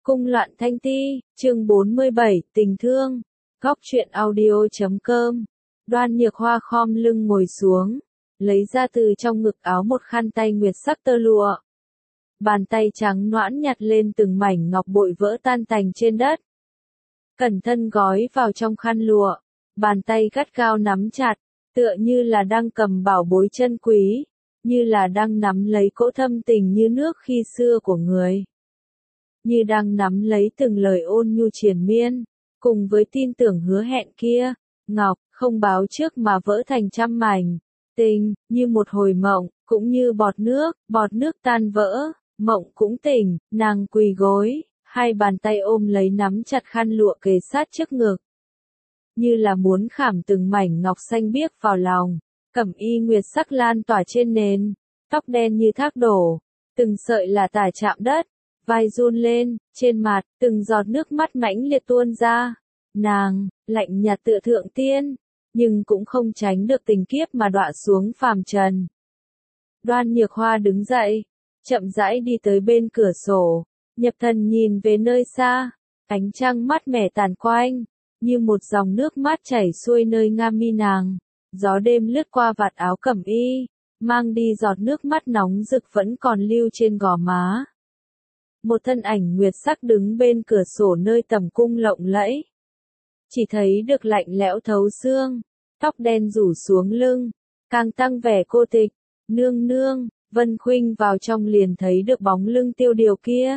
Cung loạn thanh ti, chương 47, tình thương. Góc truyện audio.com. Đoan Nhược Hoa khom lưng ngồi xuống, lấy ra từ trong ngực áo một khăn tay nguyệt sắc tơ lụa. Bàn tay trắng nõn nhặt lên từng mảnh ngọc bội vỡ tan tành trên đất. Cẩn thận gói vào trong khăn lụa, bàn tay gắt gao nắm chặt, tựa như là đang cầm bảo bối chân quý, như là đang nắm lấy cỗ thâm tình như nước khi xưa của người. Như đang nắm lấy từng lời ôn nhu triền miên, cùng với tin tưởng hứa hẹn kia, ngọc, không báo trước mà vỡ thành trăm mảnh. Tình, như một hồi mộng, cũng như bọt nước tan vỡ, mộng cũng tỉnh, nàng quỳ gối, hai bàn tay ôm lấy nắm chặt khăn lụa kề sát trước ngực. Như là muốn khảm từng mảnh ngọc xanh biếc vào lòng, cẩm y nguyệt sắc lan tỏa trên nền, tóc đen như thác đổ, từng sợi là tả chạm đất. Vai run lên, trên mặt, từng giọt nước mắt mãnh liệt tuôn ra. Nàng, lạnh nhạt tựa thượng tiên, nhưng cũng không tránh được tình kiếp mà đọa xuống phàm trần. Đoan Nhược Hoa đứng dậy, chậm rãi đi tới bên cửa sổ, nhập thần nhìn về nơi xa, ánh trăng mát mẻ tàn quanh, như một dòng nước mát chảy xuôi nơi nga mi nàng. Gió đêm lướt qua vạt áo cẩm y, mang đi giọt nước mắt nóng rực vẫn còn lưu trên gò má. Một thân ảnh nguyệt sắc đứng bên cửa sổ nơi tầm cung lộng lẫy. Chỉ thấy được lạnh lẽo thấu xương, tóc đen rủ xuống lưng, càng tăng vẻ cô tịch. Nương nương, Vân Khuynh vào trong liền thấy được bóng lưng Tiêu Điều kia.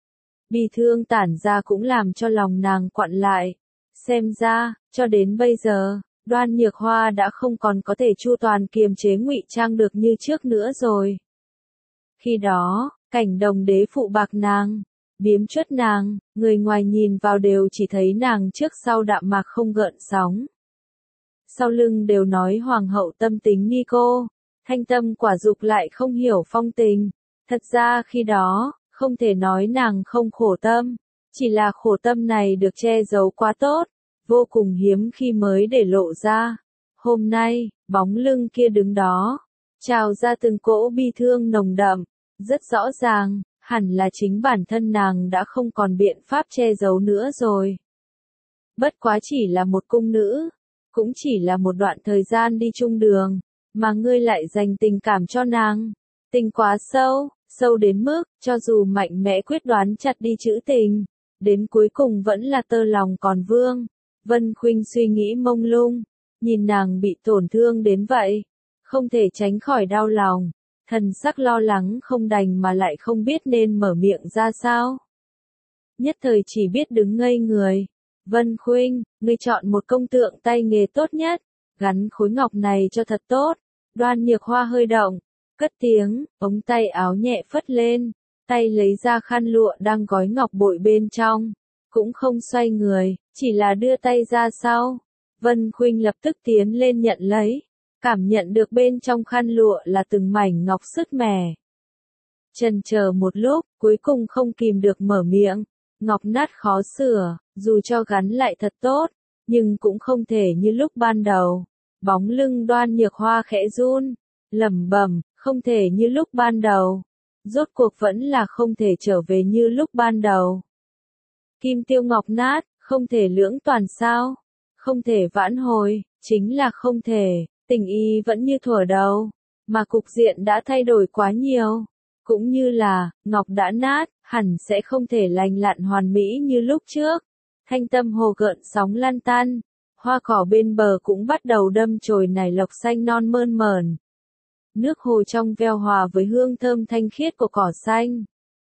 Bi thương tản ra cũng làm cho lòng nàng quặn lại. Xem ra, cho đến bây giờ, Đoan Nhược Hoa đã không còn có thể chu toàn kiềm chế ngụy trang được như trước nữa rồi. Khi đó, cảnh Đồng đế phụ bạc nàng, biếm chuất nàng, người ngoài nhìn vào đều chỉ thấy nàng trước sau đạm mạc không gợn sóng. Sau lưng đều nói hoàng hậu tâm tính nghi cô, thanh tâm quả dục lại không hiểu phong tình. Thật ra khi đó, không thể nói nàng không khổ tâm, chỉ là khổ tâm này được che giấu quá tốt, vô cùng hiếm khi mới để lộ ra. Hôm nay, bóng lưng kia đứng đó, trào ra từng cỗ bi thương nồng đậm. Rất rõ ràng, hẳn là chính bản thân nàng đã không còn biện pháp che giấu nữa rồi. Bất quá chỉ là một cung nữ, cũng chỉ là một đoạn thời gian đi chung đường, mà ngươi lại dành tình cảm cho nàng. Tình quá sâu, sâu đến mức, cho dù mạnh mẽ quyết đoán chặt đi chữ tình, đến cuối cùng vẫn là tơ lòng còn vương. Vân Khuynh suy nghĩ mông lung, nhìn nàng bị tổn thương đến vậy, không thể tránh khỏi đau lòng. Thần sắc lo lắng không đành mà lại không biết nên mở miệng ra sao. Nhất thời chỉ biết đứng ngây người. Vân Khuynh, ngươi chọn một công tượng tay nghề tốt nhất, gắn khối ngọc này cho thật tốt. Đoan Nhược Hoa hơi động, cất tiếng, ống tay áo nhẹ phất lên, tay lấy ra khăn lụa đang gói ngọc bội bên trong, cũng không xoay người, chỉ là đưa tay ra sau. Vân Khuynh lập tức tiến lên nhận lấy. Cảm nhận được bên trong khăn lụa là từng mảnh ngọc sứt mẻ. Chần chờ một lúc, cuối cùng không kìm được mở miệng. Ngọc nát khó sửa, dù cho gắn lại thật tốt, nhưng cũng không thể như lúc ban đầu. Bóng lưng Đoan Nhược Hoa khẽ run, lẩm bẩm, không thể như lúc ban đầu. Rốt cuộc vẫn là không thể trở về như lúc ban đầu. Kim tiêu ngọc nát, không thể lưỡng toàn sao? Không thể vãn hồi, chính là không thể. Tình y vẫn như thuở đầu, mà cục diện đã thay đổi quá nhiều. Cũng như là, ngọc đã nát, hẳn sẽ không thể lành lặn hoàn mỹ như lúc trước. Thanh tâm hồ gợn sóng lan tan, hoa cỏ bên bờ cũng bắt đầu đâm chồi nảy lộc xanh non mơn mởn. Nước hồ trong veo hòa với hương thơm thanh khiết của cỏ xanh.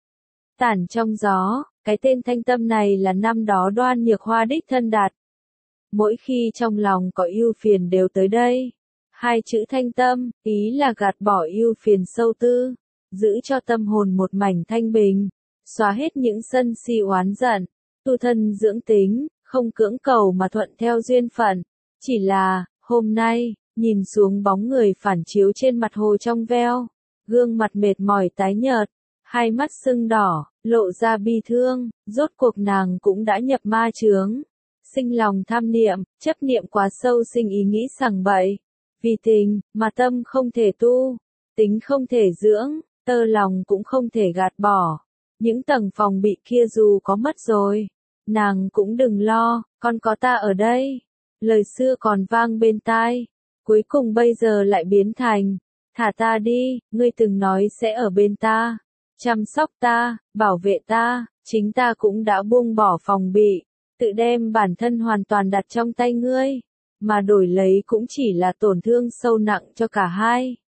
Tản trong gió, cái tên thanh tâm này là năm đó Đoan Nhược Hoa đích thân đặt. Mỗi khi trong lòng có ưu phiền đều tới đây. Hai chữ thanh tâm, ý là gạt bỏ ưu phiền sâu tư, giữ cho tâm hồn một mảnh thanh bình, xóa hết những sân si oán giận, tu thân dưỡng tính, không cưỡng cầu mà thuận theo duyên phận. Chỉ là, hôm nay, nhìn xuống bóng người phản chiếu trên mặt hồ trong veo, gương mặt mệt mỏi tái nhợt, hai mắt sưng đỏ, lộ ra bi thương, rốt cuộc nàng cũng đã nhập ma chướng. Sinh lòng tham niệm, chấp niệm quá sâu sinh ý nghĩ sằng bậy. Vì tình, mà tâm không thể tu, tính không thể dưỡng, tơ lòng cũng không thể gạt bỏ. Những tầng phòng bị kia dù có mất rồi, nàng cũng đừng lo, con có ta ở đây. Lời xưa còn vang bên tai, cuối cùng bây giờ lại biến thành, thả ta đi, ngươi từng nói sẽ ở bên ta, chăm sóc ta, bảo vệ ta, chính ta cũng đã buông bỏ phòng bị, tự đem bản thân hoàn toàn đặt trong tay ngươi, mà đổi lấy cũng chỉ là tổn thương sâu nặng cho cả hai.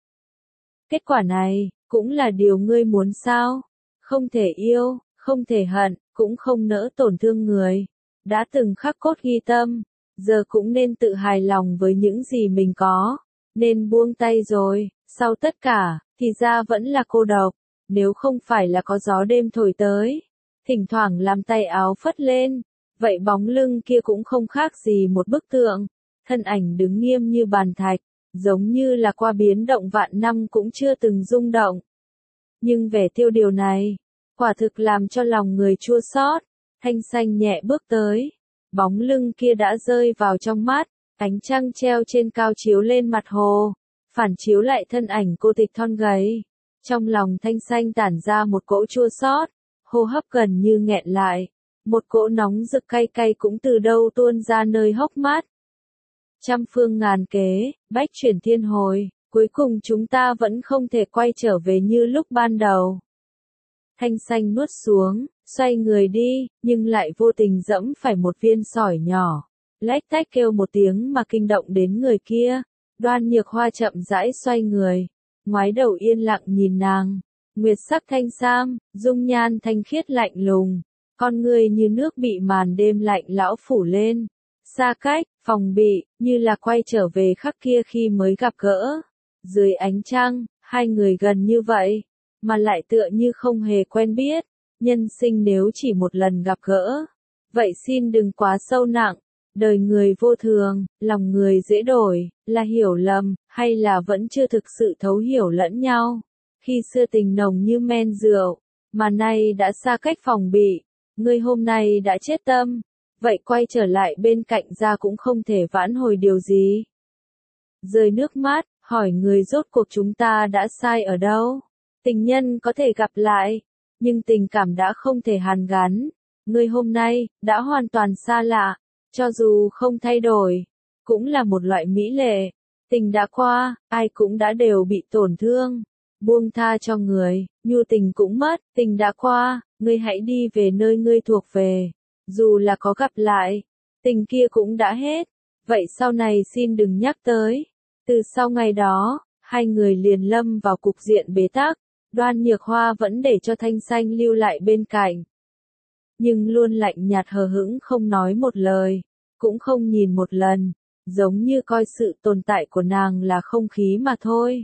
Kết quả này, cũng là điều ngươi muốn sao? Không thể yêu, không thể hận, cũng không nỡ tổn thương người. Đã từng khắc cốt ghi tâm, giờ cũng nên tự hài lòng với những gì mình có. Nên buông tay rồi, sau tất cả, thì ra vẫn là cô độc. Nếu không phải là có gió đêm thổi tới, thỉnh thoảng làm tay áo phất lên, vậy bóng lưng kia cũng không khác gì một bức tượng. Thân ảnh đứng nghiêm như bàn thạch, giống như là qua biến động vạn năm cũng chưa từng rung động. Nhưng vẻ tiêu điều này, quả thực làm cho lòng người chua xót. Thanh Xanh nhẹ bước tới, bóng lưng kia đã rơi vào trong mắt, ánh trăng treo trên cao chiếu lên mặt hồ, phản chiếu lại thân ảnh cô tịch thon gầy. Trong lòng Thanh Xanh tản ra một cỗ chua xót, hô hấp gần như nghẹn lại, một cỗ nóng rực cay cay cũng từ đâu tuôn ra nơi hốc mắt. Trăm phương ngàn kế, bách chuyển thiên hồi, cuối cùng chúng ta vẫn không thể quay trở về như lúc ban đầu. Thanh Xanh nuốt xuống, xoay người đi, nhưng lại vô tình dẫm phải một viên sỏi nhỏ. Lách tách kêu một tiếng mà kinh động đến người kia. Đoan Nhược Hoa chậm rãi xoay người, ngoái đầu yên lặng nhìn nàng. Nguyệt sắc thanh sam, dung nhan thanh khiết lạnh lùng, con người như nước bị màn đêm lạnh lão phủ lên. Xa cách, phòng bị, như là quay trở về khắc kia khi mới gặp gỡ. Dưới ánh trăng, hai người gần như vậy, mà lại tựa như không hề quen biết. Nhân sinh nếu chỉ một lần gặp gỡ, vậy xin đừng quá sâu nặng. Đời người vô thường, lòng người dễ đổi, là hiểu lầm, hay là vẫn chưa thực sự thấu hiểu lẫn nhau. Khi xưa tình nồng như men rượu, mà nay đã xa cách phòng bị, ngươi hôm nay đã chết tâm. Vậy quay trở lại bên cạnh ra cũng không thể vãn hồi điều gì. Rơi nước mắt, hỏi người rốt cuộc chúng ta đã sai ở đâu. Tình nhân có thể gặp lại, nhưng tình cảm đã không thể hàn gắn. Ngươi hôm nay, đã hoàn toàn xa lạ, cho dù không thay đổi, cũng là một loại mỹ lệ. Tình đã qua, ai cũng đã đều bị tổn thương. Buông tha cho người, nhu tình cũng mất, tình đã qua, ngươi hãy đi về nơi ngươi thuộc về. Dù là có gặp lại, tình kia cũng đã hết, vậy sau này xin đừng nhắc tới. Từ sau ngày đó, hai người liền lâm vào cục diện bế tắc, Đoan Nhược Hoa vẫn để cho Thanh Xanh lưu lại bên cạnh. Nhưng luôn lạnh nhạt hờ hững không nói một lời, cũng không nhìn một lần, giống như coi sự tồn tại của nàng là không khí mà thôi.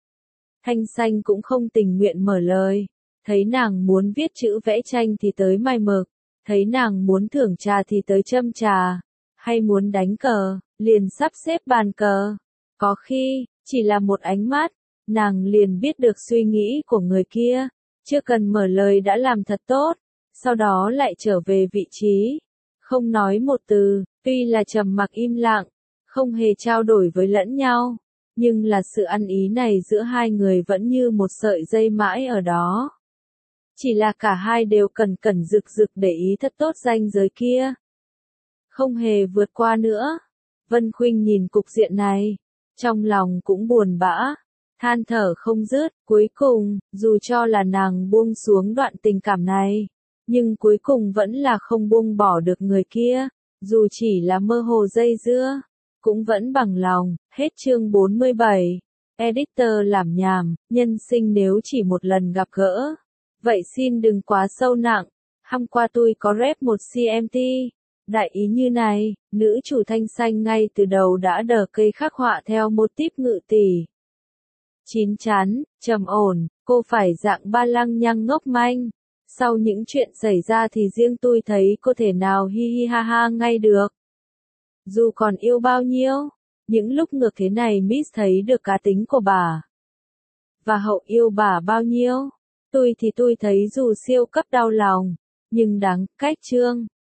Thanh Xanh cũng không tình nguyện mở lời, thấy nàng muốn viết chữ vẽ tranh thì tới mai mực. Thấy nàng muốn thưởng trà thì tới châm trà, hay muốn đánh cờ, liền sắp xếp bàn cờ. Có khi, chỉ là một ánh mắt, nàng liền biết được suy nghĩ của người kia, chưa cần mở lời đã làm thật tốt, sau đó lại trở về vị trí. Không nói một từ, tuy là trầm mặc im lặng, không hề trao đổi với lẫn nhau, nhưng là sự ăn ý này giữa hai người vẫn như một sợi dây mãi ở đó. Chỉ là cả hai đều cẩn cẩn rực rực để ý thật tốt ranh giới kia. Không hề vượt qua nữa. Vân Khuynh nhìn cục diện này, trong lòng cũng buồn bã, than thở không dứt. Cuối cùng, dù cho là nàng buông xuống đoạn tình cảm này, nhưng cuối cùng vẫn là không buông bỏ được người kia. Dù chỉ là mơ hồ dây dưa, cũng vẫn bằng lòng. Hết chương 47. Editor làm nhảm, nhân sinh nếu chỉ một lần gặp gỡ, vậy xin đừng quá sâu nặng. Hôm qua tôi có rep một CMT. Đại ý như này, nữ chủ Thanh Xanh ngay từ đầu đã đờ cây khắc họa theo mô típ ngự tỷ. Chín chắn, trầm ổn, cô phải dạng ba lăng nhăng ngốc manh. Sau những chuyện xảy ra thì riêng tôi thấy cô thể nào hi hi ha ha ngay được. Dù còn yêu bao nhiêu, những lúc ngược thế này Miss thấy được cá tính của bà. Và Hậu yêu bà bao nhiêu. Tôi thì tôi thấy dù siêu cấp đau lòng, nhưng đáng cách chương.